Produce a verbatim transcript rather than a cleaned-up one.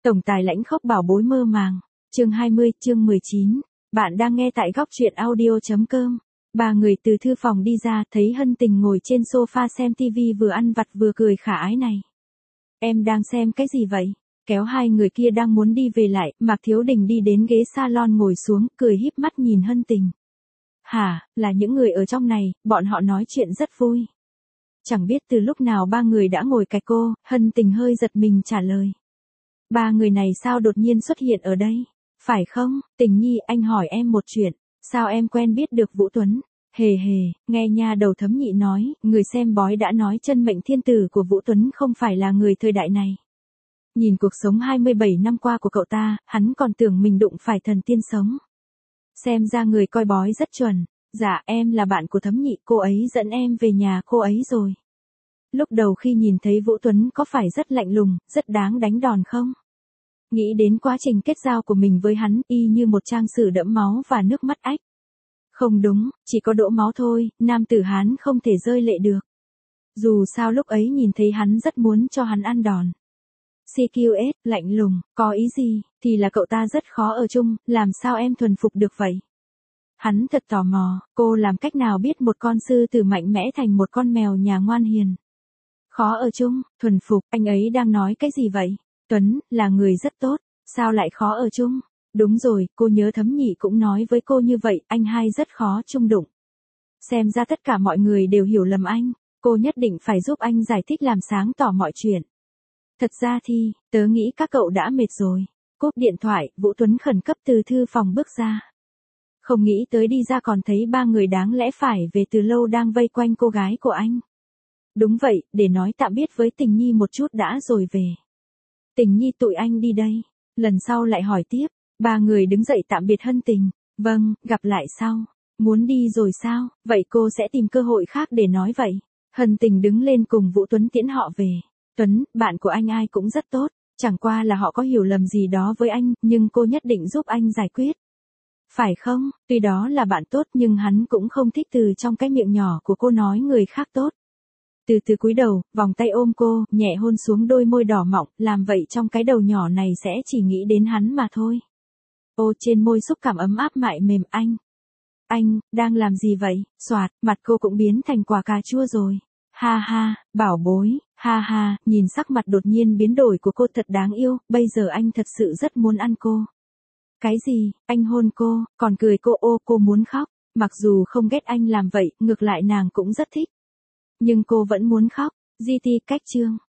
Tổng tài lãnh khốc bảo bối mơ màng. Chương hai mươi, chương mười chín. Bạn đang nghe tại góc truyện audio chấm com. Ba người từ thư phòng đi ra, thấy Hân Tình ngồi trên sofa xem tivi vừa ăn vặt vừa cười khả ái này. Em đang xem cái gì vậy? Kéo hai người kia đang muốn đi về lại, Mạc Thiếu Đình đi đến ghế salon ngồi xuống, cười híp mắt nhìn Hân Tình. Hả, là những người ở trong này, bọn họ nói chuyện rất vui. Chẳng biết từ lúc nào ba người đã ngồi cạnh cô, Hân Tình hơi giật mình trả lời. Ba người này sao đột nhiên xuất hiện ở đây? Phải không, Tình Nhi, anh hỏi em một chuyện, sao em quen biết được Vũ Tuấn? Hề hề, nghe nha đầu Thấm Nhị nói, người xem bói đã nói chân mệnh thiên tử của Vũ Tuấn không phải là người thời đại này. Nhìn cuộc sống hai mươi bảy năm qua của cậu ta, hắn còn tưởng mình đụng phải thần tiên sống. Xem ra người coi bói rất chuẩn. Dạ, em là bạn của Thấm Nhị, cô ấy dẫn em về nhà cô ấy rồi. Lúc đầu khi nhìn thấy Vũ Tuấn có phải rất lạnh lùng, rất đáng đánh đòn không? Nghĩ đến quá trình kết giao của mình với hắn, y như một trang sử đẫm máu và nước mắt ách. Không đúng, chỉ có đổ máu thôi, nam tử Hán không thể rơi lệ được. Dù sao lúc ấy nhìn thấy hắn rất muốn cho hắn ăn đòn. xê quy ét, lạnh lùng, có ý gì, thì là cậu ta rất khó ở chung, làm sao em thuần phục được vậy? Hắn thật tò mò, cô làm cách nào biết một con sư tử mạnh mẽ thành một con mèo nhà ngoan hiền? Khó ở chung, thuần phục, anh ấy đang nói cái gì vậy? Tuấn, là người rất tốt, sao lại khó ở chung? Đúng rồi, cô nhớ Thấm Nhị cũng nói với cô như vậy, anh hai rất khó chung đụng. Xem ra tất cả mọi người đều hiểu lầm anh, cô nhất định phải giúp anh giải thích làm sáng tỏ mọi chuyện. Thật ra thì, tớ nghĩ các cậu đã mệt rồi. Cúp điện thoại, Vũ Tuấn khẩn cấp từ thư phòng bước ra. Không nghĩ tới đi ra còn thấy ba người đáng lẽ phải về từ lâu đang vây quanh cô gái của anh. Đúng vậy, để nói tạm biệt với Tình Nhi một chút đã rồi về. Tình Nhi, tụi anh đi đây. Lần sau lại hỏi tiếp. Ba người đứng dậy tạm biệt Hân Tình. Vâng, gặp lại sau. Muốn đi rồi sao? Vậy cô sẽ tìm cơ hội khác để nói vậy. Hân Tình đứng lên cùng Vũ Tuấn tiễn họ về. Tuấn, bạn của anh ai cũng rất tốt. Chẳng qua là họ có hiểu lầm gì đó với anh, nhưng cô nhất định giúp anh giải quyết. Phải không, tuy đó là bạn tốt nhưng hắn cũng không thích từ trong cái miệng nhỏ của cô nói người khác tốt. Từ từ cúi đầu, vòng tay ôm cô, nhẹ hôn xuống đôi môi đỏ mọng, làm vậy trong cái đầu nhỏ này sẽ chỉ nghĩ đến hắn mà thôi. Ô, trên môi xúc cảm ấm áp mại mềm. Anh. Anh, đang làm gì vậy? Xoạt, mặt cô cũng biến thành quả cà chua rồi. Ha ha, bảo bối, ha ha, nhìn sắc mặt đột nhiên biến đổi của cô thật đáng yêu, bây giờ anh thật sự rất muốn ăn cô. Cái gì, anh hôn cô, còn cười cô, ô cô muốn khóc, mặc dù không ghét anh làm vậy, ngược lại nàng cũng rất thích. Nhưng cô vẫn muốn khóc, gi ti cách chương.